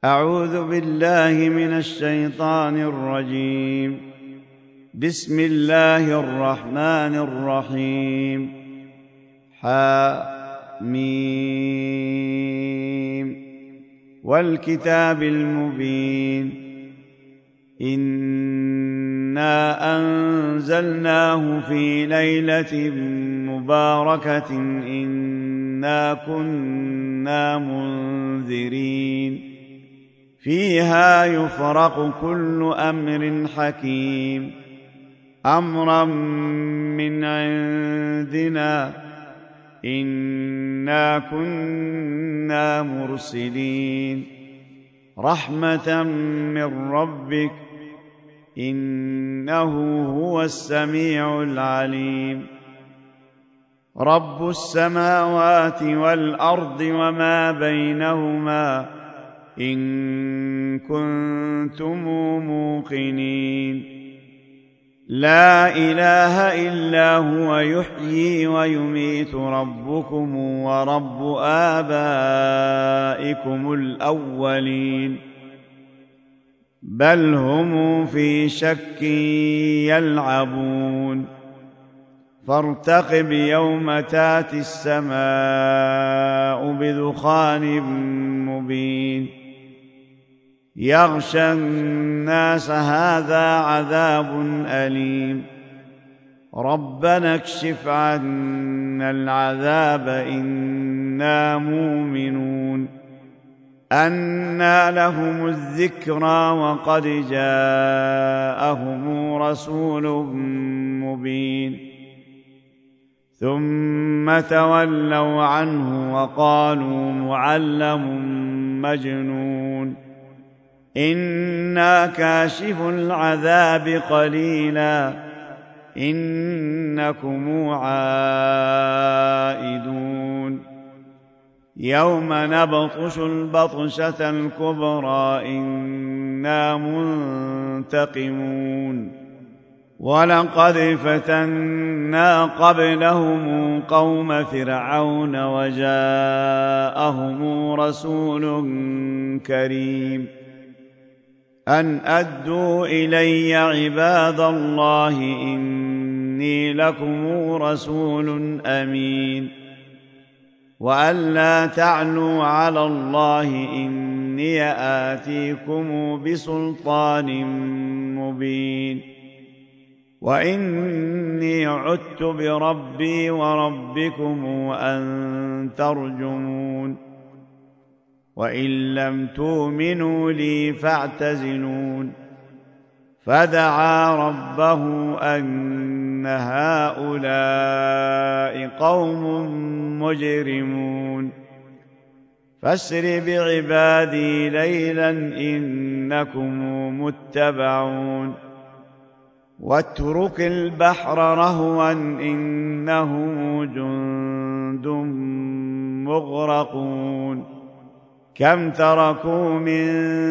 أعوذ بالله من الشيطان الرجيم. بسم الله الرحمن الرحيم. حم والكتاب المبين. إنا أنزلناه في ليلة مباركة إنا كنا منذرين فيها يفرق كل أمر حكيم أمرا من عندنا إنا كنا مرسلين رحمة من ربك إنه هو السميع العليم. رب السماوات والأرض وما بينهما إن كنتم موقنين. لا إله إلا هو يحيي ويميت ربكم ورب آبائكم الأولين بل هم في شك يلعبون. فارتقب يوم تأتي السماء بدخان مبين يغشى الناس هذا عذاب أليم. ربنا اكشف عنا العذاب إنا مؤمنون. أنى لهم الذكرى وقد جاءهم رسول مبين ثم تولوا عنه وقالوا معلم مجنون. إنا كاشف العذاب قليلا إنكم عائدون. يوم نبطش البطشة الكبرى إنا منتقمون. ولقد فتنا قبلهم قوم فرعون وجاءهم رسول كريم أن أدوا إلي عباد الله إني لكم رسول أمين وأن لا تعلوا على الله إني آتيكم بسلطان مبين وإني عدت بربي وربكم أن ترجمون. وإن لم تؤمنوا لي فاعتزلون. فدعا ربه أن هؤلاء قوم مجرمون. فاسر بعبادي ليلا إنكم متبعون. واترك البحر رهوا إنهم جند مغرقون. كم تركوا من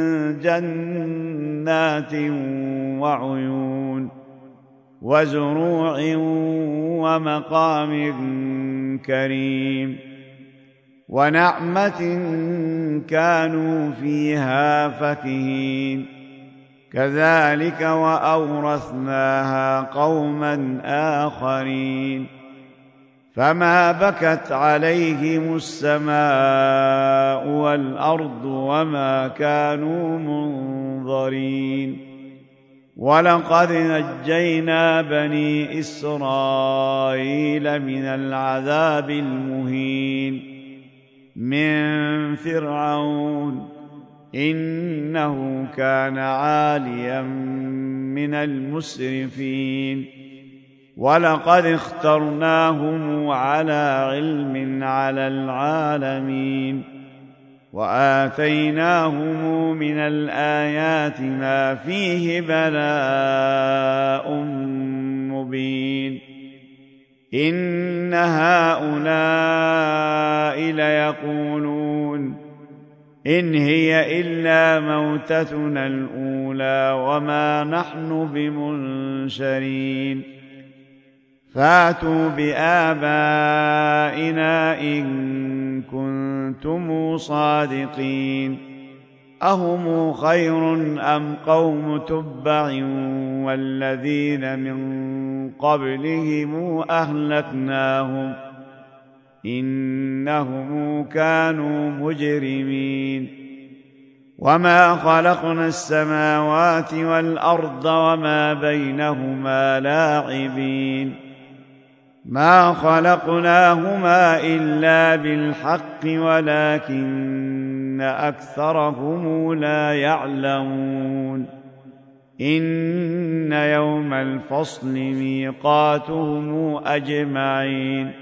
جنات وعيون وزروع ومقام كريم ونعمة كانوا فيها فكهين. كذلك وأورثناها قوما آخرين. فما بكت عليهم السماء والأرض وما كانوا منظرين. ولقد نجينا بني إسرائيل من العذاب المهين من فرعون إنه كان عاليا من المسرفين. ولقد اخترناهم على علم على العالمين وآتيناهم من الآيات ما فيه بلاء مبين. إن هؤلاء ليقولون إن هي إلا موتتنا الأولى وما نحن بمنشرين. فاتوا بآبائنا إن كنتم صادقين. أهم خير أم قوم تبع والذين من قبلهم أهلكناهم إنهم كانوا مجرمين وما خلقنا السماوات والأرض وما بينهما لاعبين ما خلقناهما إلا بالحق ولكن أكثرهم لا يعلمون إن يوم الفصل ميقاتهم أجمعين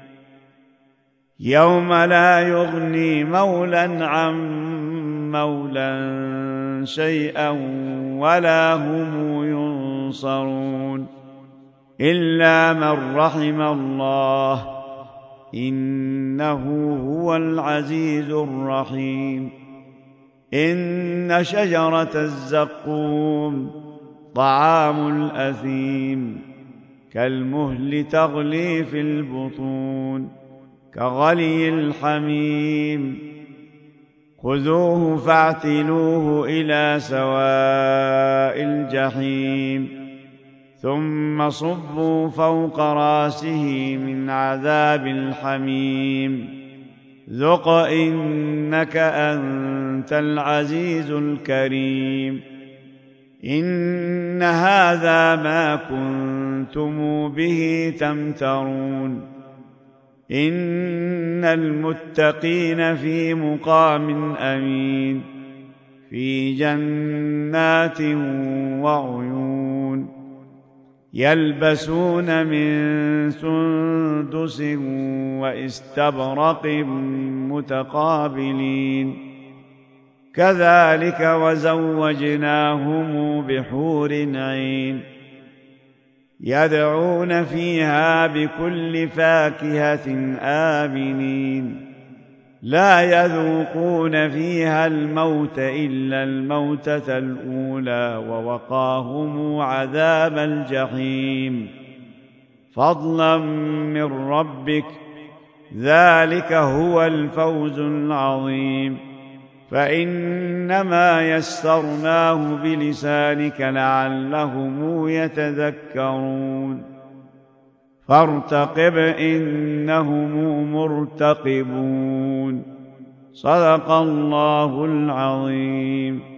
يوم لا يغني مولى عن مولى شيئا ولا هم ينصرون إلا من رحم الله إنه هو العزيز الرحيم إن شجرة الزقوم طعام الأثيم كالمهل تغلي في البطون كغلي الحميم خذوه فاعتلوه إلى سواء الجحيم ثم صبوا فوق راسه من عذاب الحميم ذق إنك أنت العزيز الكريم إن هذا ما كنتم به تمترون إن المتقين في مقام أمين في جنات وعيون يلبسون من سندس واستبرق متقابلين كذلك وزوجناهم بحور عين يدعون فيها بكل فاكهة آمنين لا يذوقون فيها الموت إلا الموتة الأولى ووقاهم عذاب الجحيم فضلا من ربك ذلك هو الفوز العظيم فإنما يسرناه بلسانك لعلهم يتذكرون فارتقب إنهم مرتقبون صدق الله العظيم.